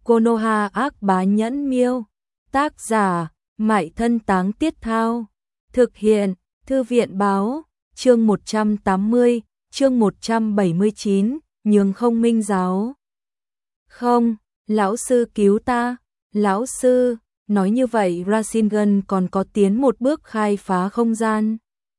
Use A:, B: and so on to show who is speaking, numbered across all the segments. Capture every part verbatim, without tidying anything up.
A: Konoha ác bá nhẫn miêu. Tác giả, Mại Thân Táng Tiết Thao. Thực hiện, Thư viện báo, chương một trăm tám mươi, chương một trăm bảy mươi chín, nhường không minh giáo. Không, lão sư cứu ta, lão sư, nói như vậy Rasengan còn có tiến một bước khai phá không gian.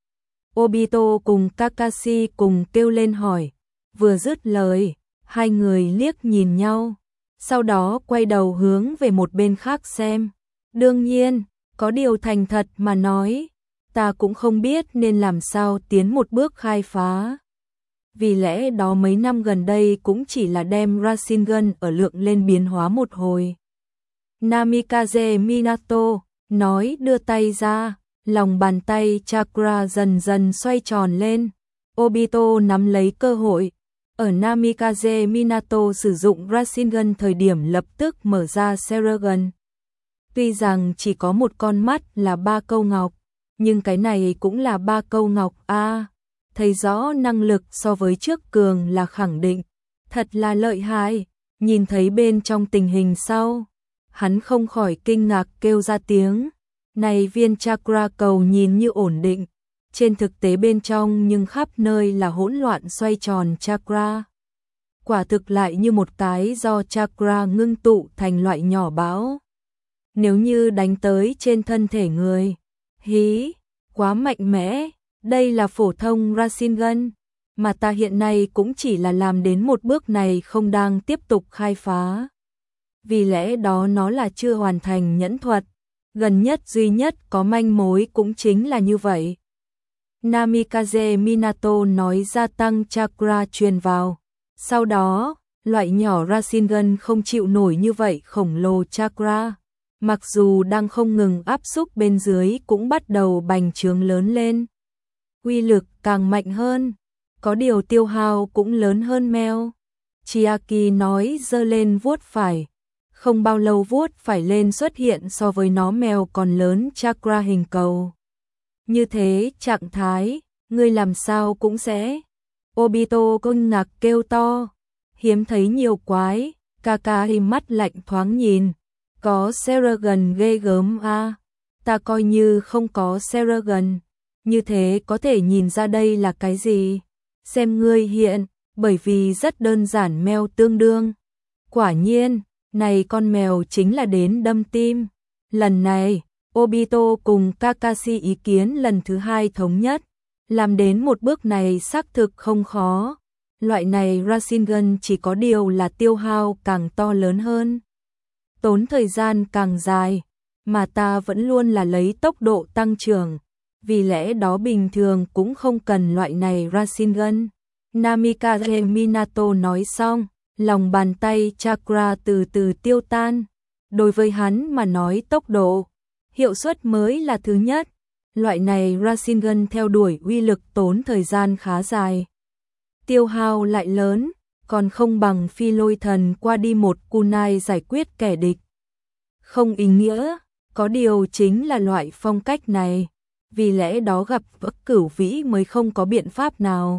A: Obito cùng Kakashi cùng kêu lên hỏi, vừa dứt lời, hai người liếc nhìn nhau, sau đó quay đầu hướng về một bên khác xem. Đương nhiên, có điều thành thật mà nói, ta cũng không biết nên làm sao tiến một bước khai phá. Vì lẽ đó mấy năm gần đây cũng chỉ là đem Rasengan ở lượng lên biến hóa một hồi. Namikaze Minato nói đưa tay ra, lòng bàn tay chakra dần dần xoay tròn lên. Obito nắm lấy cơ hội. Ở Namikaze Minato sử dụng Rasengan thời điểm lập tức mở ra Sharingan. Tuy rằng chỉ có một con mắt là ba câu ngọc, nhưng cái này cũng là ba câu ngọc a. À, thấy rõ năng lực so với trước cường là khẳng định, thật là lợi hại. Nhìn thấy bên trong tình hình sau, hắn không khỏi kinh ngạc kêu ra tiếng. Này viên chakra cầu nhìn như ổn định, trên thực tế bên trong nhưng khắp nơi là hỗn loạn xoay tròn chakra. Quả thực lại như một cái do chakra ngưng tụ thành loại nhỏ bão. Nếu như đánh tới trên thân thể người, hí, quá mạnh mẽ, đây là phổ thông Rasengan, mà ta hiện nay cũng chỉ là làm đến một bước này không đang tiếp tục khai phá. Vì lẽ đó nó là chưa hoàn thành nhẫn thuật, gần nhất duy nhất có manh mối cũng chính là như vậy. Namikaze Minato nói gia tăng chakra truyền vào, sau đó, loại nhỏ Rasengan không chịu nổi như vậy khổng lồ chakra. Mặc dù đang không ngừng áp xúc bên dưới cũng bắt đầu bành trướng lớn lên. Uy lực càng mạnh hơn, có điều tiêu hao cũng lớn hơn mèo. Chiaki nói giơ lên vuốt phải. Không bao lâu vuốt phải lên xuất hiện so với nó mèo còn lớn chakra hình cầu. Như thế trạng thái, ngươi làm sao cũng sẽ. Obito kinh ngạc kêu to. Hiếm thấy nhiều quái, Kakashi mắt lạnh thoáng nhìn. Có Sharingan ghê gớm a, à. Ta coi như không có Sharingan, như thế có thể nhìn ra đây là cái gì. Xem ngươi hiện, bởi vì rất đơn giản mèo tương đương. Quả nhiên, này con mèo chính là đến đâm tim. Lần này, Obito cùng Kakashi ý kiến lần thứ hai thống nhất, làm đến một bước này xác thực không khó. Loại này Rasengan chỉ có điều là tiêu hao càng to lớn hơn, tốn thời gian càng dài, mà ta vẫn luôn là lấy tốc độ tăng trưởng, vì lẽ đó bình thường cũng không cần loại này Rasengan. Namikaze Minato nói xong, lòng bàn tay chakra từ từ tiêu tan. Đối với hắn mà nói tốc độ, hiệu suất mới là thứ nhất. Loại này Rasengan theo đuổi uy lực tốn thời gian khá dài, tiêu hao lại lớn, còn không bằng phi lôi thần qua đi một kunai giải quyết kẻ địch. Không ý nghĩa, có điều chính là loại phong cách này, vì lẽ đó gặp vỡ cửu vĩ mới không có biện pháp nào.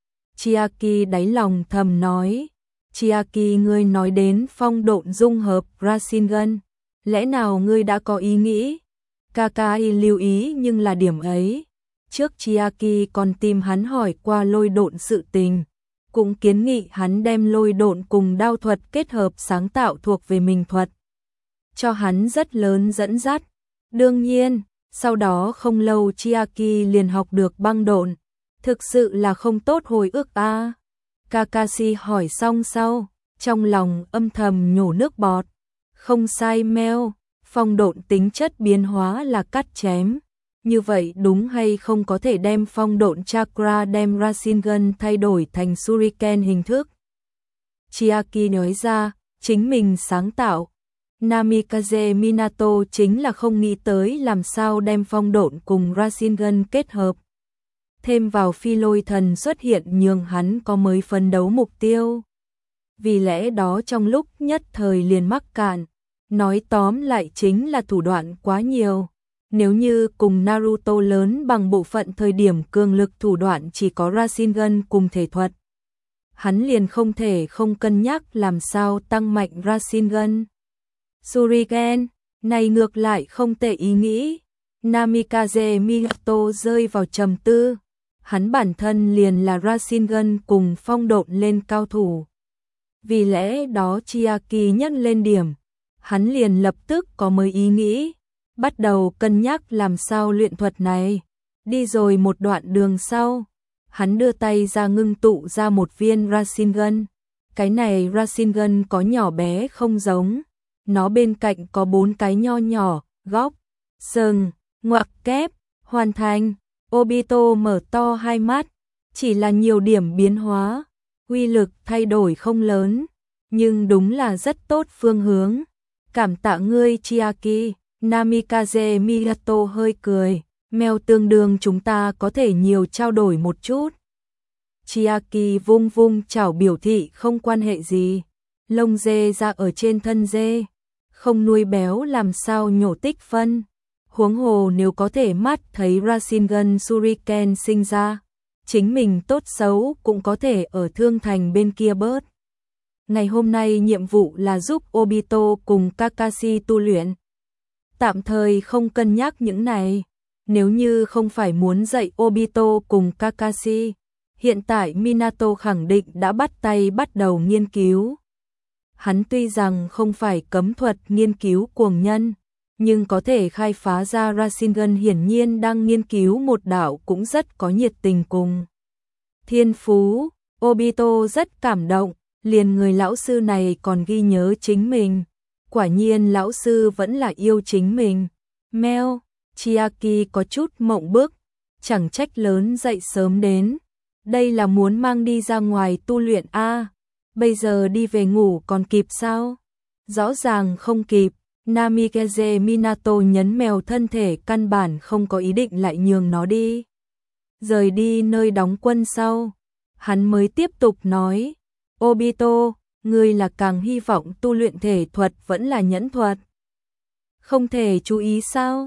A: Chiaki đáy lòng thầm nói, Chiaki ngươi nói đến phong độn dung hợp Rasengan, lẽ nào ngươi đã có ý nghĩ? Kakashi lưu ý nhưng là điểm ấy. Trước Chiaki còn tìm hắn hỏi qua lôi độn sự tình, cũng kiến nghị hắn đem lôi độn cùng đao thuật kết hợp sáng tạo thuộc về mình thuật, cho hắn rất lớn dẫn dắt. Đương nhiên, sau đó không lâu Chiaki liền học được băng độn, thực sự là không tốt hồi ức a. À. Kakashi hỏi xong sau, trong lòng âm thầm nhổ nước bọt. Không sai meo, phong độn tính chất biến hóa là cắt chém. Như vậy đúng hay không có thể đem phong độn chakra đem Rasengan thay đổi thành Shuriken hình thức? Chiaki nói ra, chính mình sáng tạo. Namikaze Minato chính là không nghĩ tới làm sao đem phong độn cùng Rasengan kết hợp. Thêm vào phi lôi thần xuất hiện nhường hắn có mới phấn đấu mục tiêu. Vì lẽ đó trong lúc nhất thời liền mắc cạn. Nói tóm lại chính là thủ đoạn quá nhiều. Nếu như cùng Naruto lớn bằng bộ phận thời điểm cường lực thủ đoạn chỉ có Rasengan cùng thể thuật, hắn liền không thể không cân nhắc làm sao tăng mạnh Rasengan. Shuriken, này ngược lại không tệ ý nghĩ. Namikaze Miyato rơi vào trầm tư. Hắn bản thân liền là Rasengan cùng phong độn lên cao thủ. Vì lẽ đó Chiaki nhắc lên điểm, hắn liền lập tức có mới ý nghĩ, bắt đầu cân nhắc làm sao luyện thuật này. Đi rồi một đoạn đường sau, hắn đưa tay ra ngưng tụ ra một viên Rasengan. Cái này Rasengan có nhỏ bé không giống, nó bên cạnh có bốn cái nho nhỏ, góc, sừng, ngoặc kép, hoàn thành. Obito mở to hai mắt, chỉ là nhiều điểm biến hóa, uy lực thay đổi không lớn, nhưng đúng là rất tốt phương hướng. Cảm tạ ngươi Chiaki. Namikaze Miyato hơi cười, mèo tương đương chúng ta có thể nhiều trao đổi một chút. Chiaki vung vung chảo biểu thị không quan hệ gì, lông dê ra ở trên thân dê, không nuôi béo làm sao nhổ tích phân. Huống hồ nếu có thể mắt thấy Rasengan Shuriken sinh ra, chính mình tốt xấu cũng có thể ở thương thành bên kia bớt. Ngày hôm nay nhiệm vụ là giúp Obito cùng Kakashi tu luyện. Tạm thời không cân nhắc những này, nếu như không phải muốn dạy Obito cùng Kakashi, hiện tại Minato khẳng định đã bắt tay bắt đầu nghiên cứu. Hắn tuy rằng không phải cấm thuật nghiên cứu cuồng nhân, nhưng có thể khai phá ra Rasengan hiển nhiên đang nghiên cứu một đạo cũng rất có nhiệt tình cùng thiên phú. Obito rất cảm động, liền người lão sư này còn ghi nhớ chính mình. Quả nhiên lão sư vẫn là yêu chính mình. Meo, Chiaki có chút mộng bức, chẳng trách lớn dậy sớm đến. Đây là muốn mang đi ra ngoài tu luyện a à, bây giờ đi về ngủ còn kịp sao? Rõ ràng không kịp. Namikaze Minato nhấn mèo thân thể căn bản không có ý định lại nhường nó đi. Rời đi nơi đóng quân sau, hắn mới tiếp tục nói, Obito, ngươi là càng hy vọng tu luyện thể thuật vẫn là nhẫn thuật? Không thể chú ý sao?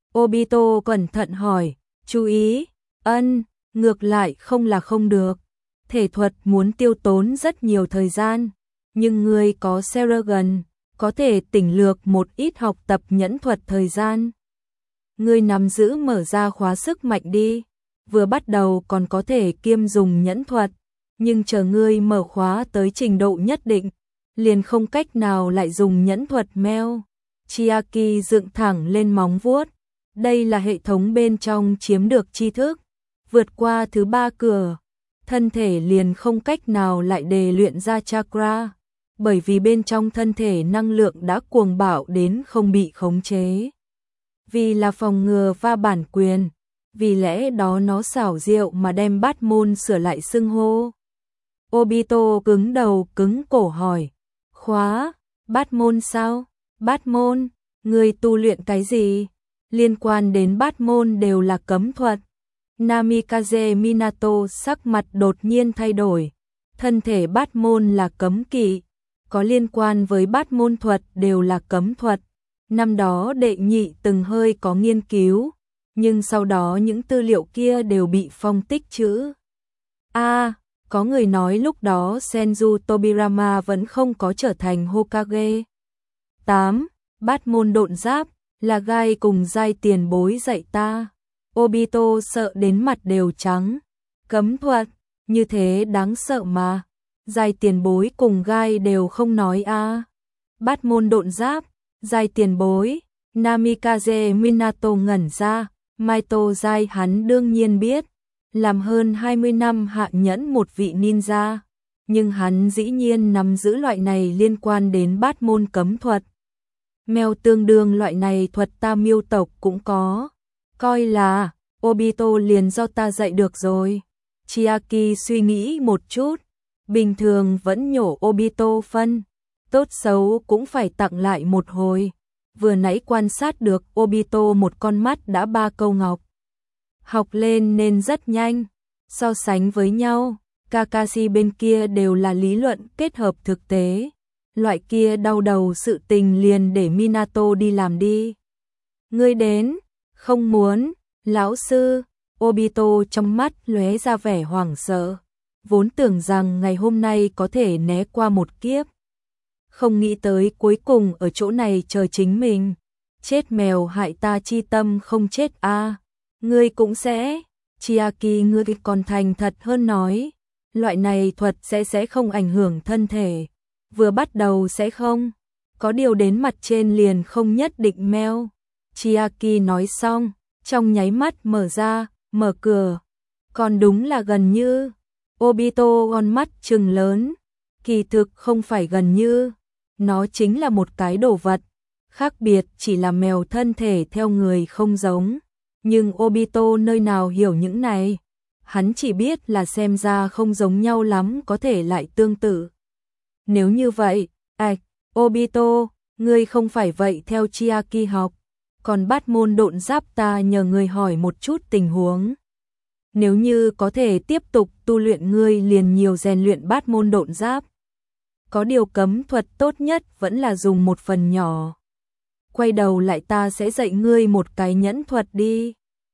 A: Obito cẩn thận hỏi, chú ý, ân, ngược lại không là không được. Thể thuật muốn tiêu tốn rất nhiều thời gian, nhưng ngươi có Seragon, có thể tỉnh lược một ít học tập nhẫn thuật thời gian. Ngươi nắm giữ mở ra khóa sức mạnh đi, vừa bắt đầu còn có thể kiêm dùng nhẫn thuật, nhưng chờ ngươi mở khóa tới trình độ nhất định, liền không cách nào lại dùng nhẫn thuật meo. Chiaki dựng thẳng lên móng vuốt, đây là hệ thống bên trong chiếm được tri thức, vượt qua thứ ba cửa, thân thể liền không cách nào lại đề luyện ra chakra. Bởi vì bên trong thân thể năng lượng đã cuồng bạo đến không bị khống chế. Vì là phòng ngừa va bản quyền, vì lẽ đó nó xảo diệu mà đem bát môn sửa lại xưng hô. Obito cứng đầu cứng cổ hỏi, khóa, bát môn sao? Bát môn, người tu luyện cái gì? Liên quan đến bát môn đều là cấm thuật. Namikaze Minato sắc mặt đột nhiên thay đổi, thân thể bát môn là cấm kỵ. Có liên quan với bát môn thuật đều là cấm thuật. Năm đó đệ nhị từng hơi có nghiên cứu, nhưng sau đó những tư liệu kia đều bị phong tích trữ. A, à, có người nói lúc đó Senju Tobirama vẫn không có trở thành Hokage. tám. Bát môn độn giáp, là gai cùng giai tiền bối dạy ta. Obito sợ đến mặt đều trắng. Cấm thuật, như thế đáng sợ mà. Giai tiền bối cùng gai đều không nói a. À. Bát môn độn giáp, giai tiền bối, Namikaze Minato ngẩn ra, Maito giai hắn đương nhiên biết, làm hơn hai mươi năm hạ nhẫn một vị ninja, nhưng hắn dĩ nhiên nắm giữ loại này liên quan đến bát môn cấm thuật. Mèo tương đương loại này thuật ta miêu tộc cũng có, coi là, Obito liền do ta dạy được rồi. Chiaki suy nghĩ một chút, bình thường vẫn nhổ Obito phân, tốt xấu cũng phải tặng lại một hồi. Vừa nãy quan sát được Obito một con mắt đã ba câu ngọc. Học lên nên rất nhanh, so sánh với nhau, Kakashi bên kia đều là lý luận kết hợp thực tế. Loại kia đau đầu sự tình liền để Minato đi làm đi. Ngươi đến, không muốn, lão sư, Obito trong mắt lóe ra vẻ hoảng sợ. vốn tưởng rằng ngày hôm nay có thể né qua một kiếp. Không nghĩ tới cuối cùng ở chỗ này chờ chính mình. Chết mèo hại ta chi tâm không chết a à. Ngươi cũng sẽ. Chiaki ngươi còn thành thật hơn nói. Loại này thuật sẽ sẽ không ảnh hưởng thân thể. Vừa bắt đầu sẽ không. Có điều đến mặt trên liền không nhất định meo. Chiaki nói xong, trong nháy mắt mở ra, mở cửa. Còn đúng là gần như. Obito con mắt trừng lớn. Kỳ thực không phải gần như. Nó chính là một cái đồ vật. Khác biệt chỉ là mèo thân thể theo người không giống. Nhưng Obito nơi nào hiểu những này. Hắn chỉ biết là xem ra không giống nhau lắm có thể lại tương tự. Nếu như vậy, ạch, Obito, ngươi không phải vậy theo Chiaki học. Còn bát môn độn giáp ta nhờ ngươi hỏi một chút tình huống. Nếu như có thể tiếp tục tu luyện ngươi liền nhiều rèn luyện bát môn độn giáp. Có điều cấm thuật tốt nhất vẫn là dùng một phần nhỏ. Quay đầu lại ta sẽ dạy ngươi một cái nhẫn thuật đi.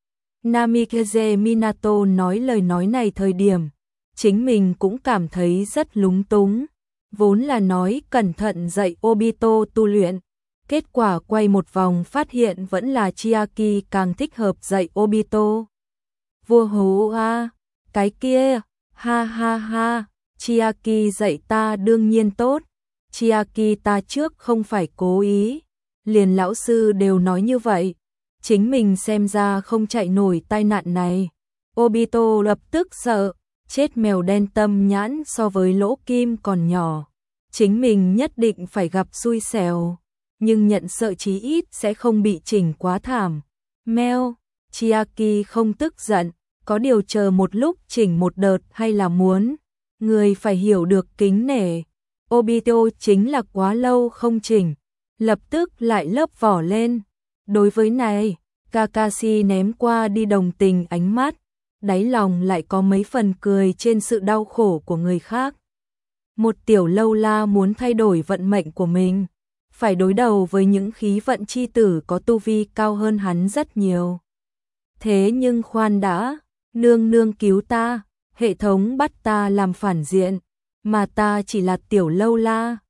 A: Namikaze Minato nói lời nói này thời điểm, chính mình cũng cảm thấy rất lúng túng. Vốn là nói cẩn thận dạy Obito tu luyện. Kết quả quay một vòng phát hiện vẫn là Chiaki càng thích hợp dạy Obito. Vua hú a, cái kia, ha ha ha, Chiaki dạy ta đương nhiên tốt. Chiaki ta trước không phải cố ý. Liền lão sư đều nói như vậy. Chính mình xem ra không chạy nổi tai nạn này. Obito lập tức sợ, chết mèo đen tâm nhãn so với lỗ kim còn nhỏ. Chính mình nhất định phải gặp xui xẻo. Nhưng nhận sợ chí ít sẽ không bị chỉnh quá thảm. Meo, Chiaki không tức giận, có điều chờ một lúc chỉnh một đợt hay là muốn. Người phải hiểu được kính nể. Obito chính là quá lâu không chỉnh. Lập tức lại lớp vỏ lên. Đối với này, Kakashi ném qua đi đồng tình ánh mắt, đáy lòng lại có mấy phần cười trên sự đau khổ của người khác. Một tiểu lâu la muốn thay đổi vận mệnh của mình, phải đối đầu với những khí vận chi tử có tu vi cao hơn hắn rất nhiều. Thế nhưng khoan đã, nương nương cứu ta, hệ thống bắt ta làm phản diện, mà ta chỉ là tiểu lâu la.